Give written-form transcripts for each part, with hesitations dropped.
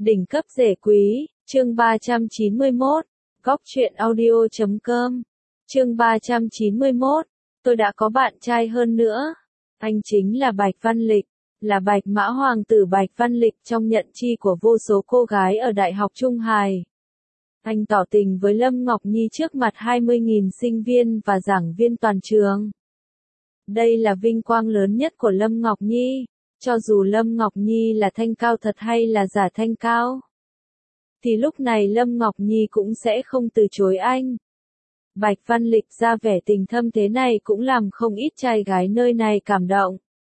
Đỉnh cấp rẻ quý, chương 391, góc truyện audio.com, chương 391, tôi đã có bạn trai hơn nữa. Anh chính là Bạch Văn Lịch, là Bạch Mã Hoàng tử Bạch Văn Lịch trong nhận chi của vô số cô gái ở Đại học Trung Hải. Anh tỏ tình với Lâm Ngọc Nhi trước mặt 20.000 sinh viên và giảng viên toàn trường. Đây là vinh quang lớn nhất của Lâm Ngọc Nhi, cho dù Lâm Ngọc Nhi là thanh cao thật hay là giả thanh cao. Thì lúc này Lâm Ngọc Nhi cũng sẽ không từ chối anh. Bạch Văn Lịch ra vẻ tình thâm thế này cũng làm không ít trai gái nơi này cảm động.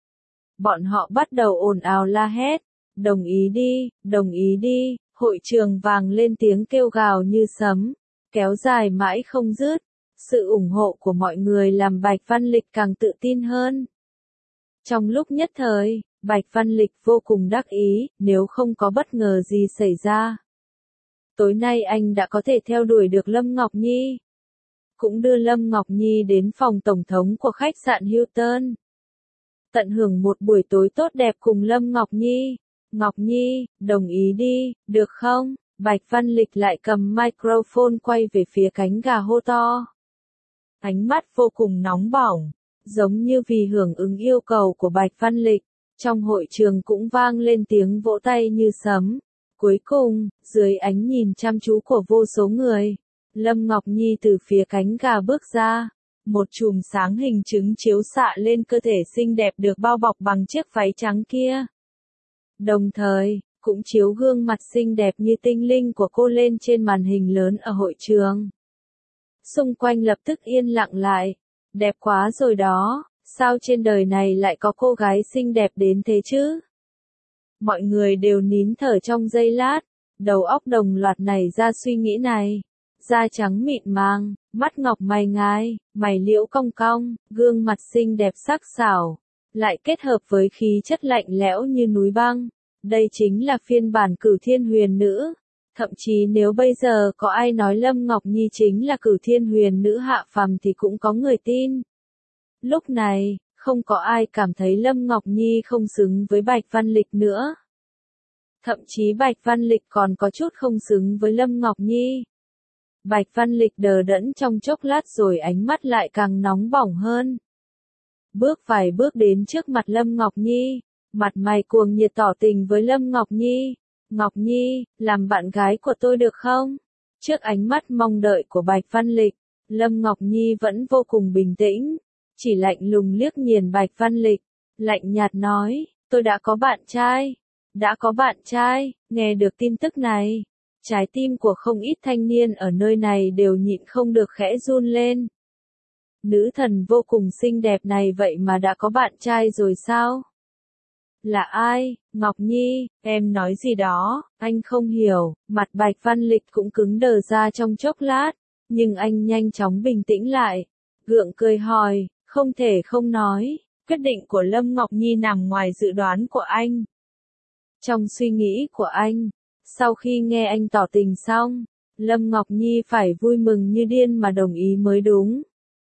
Bọn họ bắt đầu ồn ào la hét, đồng ý đi, đồng ý đi, hội trường vang lên tiếng kêu gào như sấm, kéo dài mãi không dứt. Sự ủng hộ của mọi người làm Bạch Văn Lịch càng tự tin hơn. Trong lúc nhất thời, Bạch Văn Lịch vô cùng đắc ý, nếu không có bất ngờ gì xảy ra. Tối nay anh đã có thể theo đuổi được Lâm Ngọc Nhi. Cũng đưa Lâm Ngọc Nhi đến phòng tổng thống của khách sạn Hilton. Tận hưởng một buổi tối tốt đẹp cùng Lâm Ngọc Nhi. Ngọc Nhi, đồng ý đi, được không? Bạch Văn Lịch lại cầm microphone quay về phía cánh gà hô to. Ánh mắt vô cùng nóng bỏng, giống như vì hưởng ứng yêu cầu của Bạch Văn Lịch. Trong hội trường cũng vang lên tiếng vỗ tay như sấm. Cuối cùng, dưới ánh nhìn chăm chú của vô số người, Lâm Ngọc Nhi từ phía cánh gà bước ra. Một chùm sáng hình trứng chiếu xạ lên cơ thể xinh đẹp được bao bọc bằng chiếc váy trắng kia. Đồng thời, cũng chiếu gương mặt xinh đẹp như tinh linh của cô lên trên màn hình lớn ở hội trường. Xung quanh lập tức yên lặng lại. Đẹp quá rồi đó, sao trên đời này lại có cô gái xinh đẹp đến thế chứ? Mọi người đều nín thở trong giây lát, đầu óc đồng loạt nảy ra suy nghĩ này. Da trắng mịn màng, mắt ngọc mày ngài, mày liễu cong cong, gương mặt xinh đẹp sắc sảo, lại kết hợp với khí chất lạnh lẽo như núi băng. Đây chính là phiên bản Cửu Thiên Huyền Nữ. Thậm chí nếu bây giờ có ai nói Lâm Ngọc Nhi chính là Cửu Thiên Huyền Nữ hạ phàm thì cũng có người tin. Lúc này, không có ai cảm thấy Lâm Ngọc Nhi không xứng với Bạch Văn Lịch nữa. Thậm chí Bạch Văn Lịch còn có chút không xứng với Lâm Ngọc Nhi. Bạch Văn Lịch đờ đẫn trong chốc lát rồi ánh mắt lại càng nóng bỏng hơn. Bước vài bước đến trước mặt Lâm Ngọc Nhi, mặt mày cuồng nhiệt tỏ tình với Lâm Ngọc Nhi. Ngọc Nhi, làm bạn gái của tôi được không? Trước ánh mắt mong đợi của Bạch Văn Lịch, Lâm Ngọc Nhi vẫn vô cùng bình tĩnh, chỉ lạnh lùng liếc nhìn Bạch Văn Lịch, lạnh nhạt nói, tôi đã có bạn trai. Đã có bạn trai, nghe được tin tức này. Trái tim của không ít thanh niên ở nơi này đều nhịn không được khẽ run lên. Nữ thần vô cùng xinh đẹp này vậy mà đã có bạn trai rồi sao? Là ai? Ngọc Nhi, em nói gì đó? Anh không hiểu. Mặt Bạch Văn Lịch cũng cứng đờ ra trong chốc lát, nhưng anh nhanh chóng bình tĩnh lại, gượng cười hỏi, không thể không nói, quyết định của Lâm Ngọc Nhi nằm ngoài dự đoán của anh. Trong suy nghĩ của anh, sau khi nghe anh tỏ tình xong, Lâm Ngọc Nhi phải vui mừng như điên mà đồng ý mới đúng.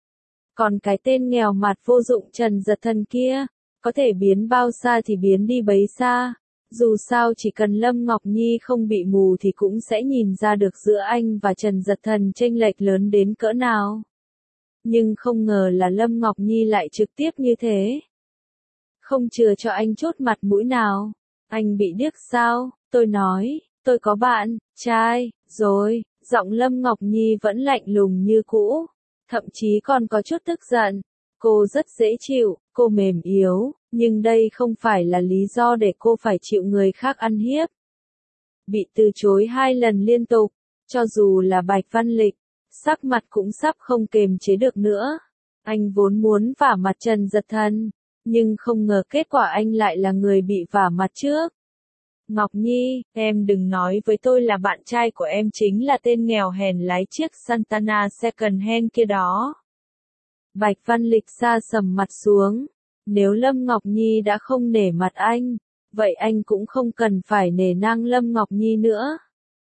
Còn cái tên nghèo mặt vô dụng Trần Giật Thần kia, có thể biến bao xa thì biến đi bấy xa. Dù sao chỉ cần Lâm Ngọc Nhi không bị mù thì cũng sẽ nhìn ra được giữa anh và Trần Giật Thần chênh lệch lớn đến cỡ nào. Nhưng không ngờ là Lâm Ngọc Nhi lại trực tiếp như thế. Không chừa cho anh chút mặt mũi nào. Anh bị điếc sao? Tôi nói, tôi có bạn trai rồi. Giọng Lâm Ngọc Nhi vẫn lạnh lùng như cũ, thậm chí còn có chút tức giận. Cô rất dễ chịu, cô mềm yếu, nhưng đây không phải là lý do để cô phải chịu người khác ăn hiếp. Bị từ chối 2 lần liên tục, cho dù là Bạch Văn Lịch, sắc mặt cũng sắp không kềm chế được nữa. Anh vốn muốn vả mặt Trần Giật Thần, nhưng không ngờ kết quả anh lại là người bị vả mặt trước. Ngọc Nhi, em đừng nói với tôi là bạn trai của em chính là tên nghèo hèn lái chiếc Santana second hand kia đó. Bạch Văn Lịch sa sầm mặt xuống. Nếu Lâm Ngọc Nhi đã không nể mặt anh, vậy anh cũng không cần phải nể nang Lâm Ngọc Nhi nữa.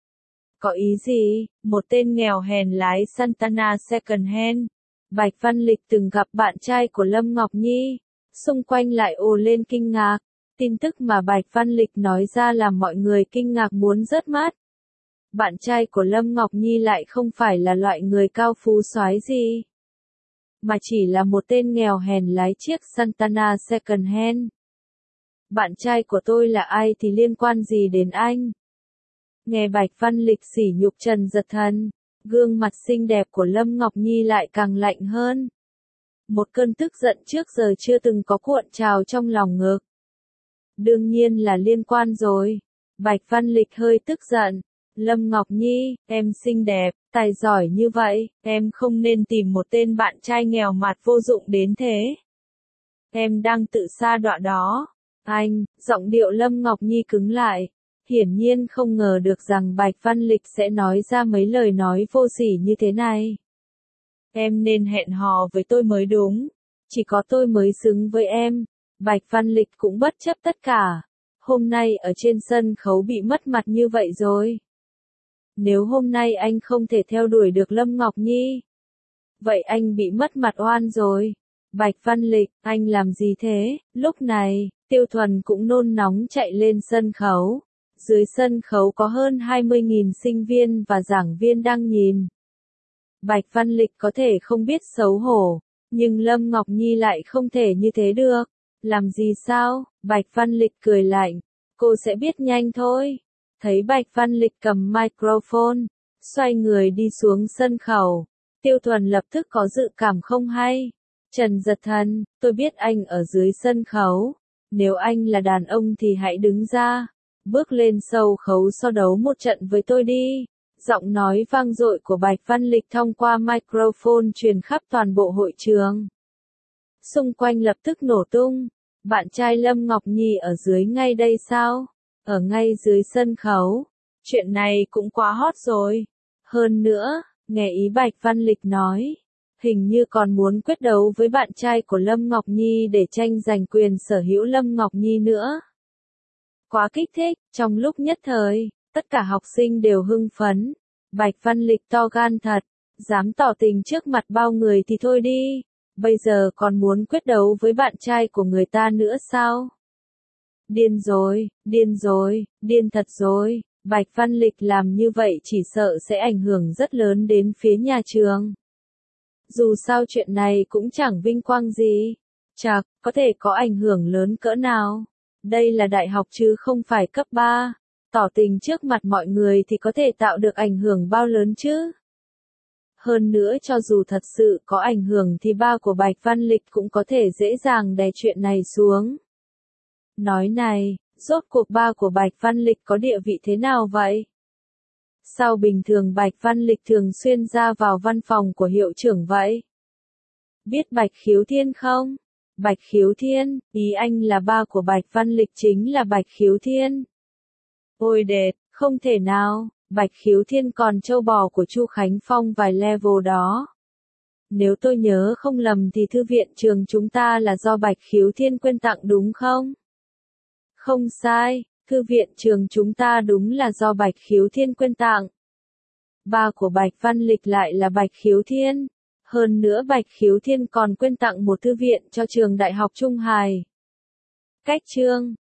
Có ý gì? Một tên nghèo hèn lái Santana second hand. Bạch Văn Lịch từng gặp bạn trai của Lâm Ngọc Nhi. Xung quanh lại ồ lên kinh ngạc. Tin tức mà Bạch Văn Lịch nói ra làm mọi người kinh ngạc muốn rớt mắt. Bạn trai của Lâm Ngọc Nhi lại không phải là loại người cao phú soái gì, mà chỉ là một tên nghèo hèn lái chiếc Santana second hand. Bạn trai của tôi là ai thì liên quan gì đến anh? Nghe Bạch Văn Lịch sỉ nhục Trần Giật Thần, gương mặt xinh đẹp của Lâm Ngọc Nhi lại càng lạnh hơn. Một cơn tức giận trước giờ chưa từng có cuộn trào trong lòng ngực. Đương nhiên là liên quan rồi. Bạch Văn Lịch hơi tức giận. Lâm Ngọc Nhi, em xinh đẹp, tài giỏi như vậy, em không nên tìm một tên bạn trai nghèo mặt vô dụng đến thế. Em đang tự sa đọa đó. Anh, giọng điệu Lâm Ngọc Nhi cứng lại. Hiển nhiên không ngờ được rằng Bạch Văn Lịch sẽ nói ra mấy lời nói vô sỉ như thế này. Em nên hẹn hò với tôi mới đúng. Chỉ có tôi mới xứng với em. Bạch Văn Lịch cũng bất chấp tất cả. Hôm nay ở trên sân khấu bị mất mặt như vậy rồi. Nếu hôm nay anh không thể theo đuổi được Lâm Ngọc Nhi, vậy anh bị mất mặt oan rồi. Bạch Văn Lịch, anh làm gì thế? Lúc này, Tiêu Thuần cũng nôn nóng chạy lên sân khấu. Dưới sân khấu có hơn 20.000 sinh viên và giảng viên đang nhìn. Bạch Văn Lịch có thể không biết xấu hổ, nhưng Lâm Ngọc Nhi lại không thể như thế được. Làm gì sao? Bạch Văn Lịch cười lạnh. Cô sẽ biết nhanh thôi. Thấy Bạch Văn Lịch cầm microphone, xoay người đi xuống sân khấu. Tiêu Thuần lập tức có dự cảm không hay. Trần Giật Thần, tôi biết anh ở dưới sân khấu. Nếu anh là đàn ông thì hãy đứng ra. Bước lên sâu khấu so đấu một trận với tôi đi. Giọng nói vang dội của Bạch Văn Lịch thông qua microphone truyền khắp toàn bộ hội trường. Xung quanh lập tức nổ tung. Bạn trai Lâm Ngọc Nhi ở dưới ngay đây sao? Ở ngay dưới sân khấu. Chuyện này cũng quá hot rồi. Hơn nữa, nghe ý Bạch Văn Lịch nói, hình như còn muốn quyết đấu với bạn trai của Lâm Ngọc Nhi để tranh giành quyền sở hữu Lâm Ngọc Nhi nữa. Quá kích thích, trong lúc nhất thời, tất cả học sinh đều hưng phấn. Bạch Văn Lịch to gan thật, dám tỏ tình trước mặt bao người thì thôi đi, bây giờ còn muốn quyết đấu với bạn trai của người ta nữa sao? Điên rồi, điên rồi, điên thật rồi. Bạch Văn Lịch làm như vậy chỉ sợ sẽ ảnh hưởng rất lớn đến phía nhà trường. Dù sao chuyện này cũng chẳng vinh quang gì. Chạc, có thể có ảnh hưởng lớn cỡ nào. Đây là đại học chứ không phải cấp 3. Tỏ tình trước mặt mọi người thì có thể tạo được ảnh hưởng bao lớn chứ. Hơn nữa cho dù thật sự có ảnh hưởng thì ba của Bạch Văn Lịch cũng có thể dễ dàng đè chuyện này xuống. Nói này, rốt cuộc ba của Bạch Văn Lịch có địa vị thế nào vậy? Sao bình thường Bạch Văn Lịch thường xuyên ra vào văn phòng của hiệu trưởng vậy? Biết Bạch Khiếu Thiên không? Bạch Khiếu Thiên, ý anh là ba của Bạch Văn Lịch chính là Bạch Khiếu Thiên. Ôi đệt, không thể nào, Bạch Khiếu Thiên còn trâu bò của Chu Khánh Phong vài level đó. Nếu tôi nhớ không lầm thì thư viện trường chúng ta là do Bạch Khiếu Thiên quyên tặng đúng không? Không sai, thư viện trường chúng ta đúng là do Bạch Khiếu Thiên quyên tặng. Ba của Bạch Văn Lịch lại là Bạch Khiếu Thiên. Hơn nữa Bạch Khiếu Thiên còn quyên tặng một thư viện cho trường Đại học Trung Hải. Cách chương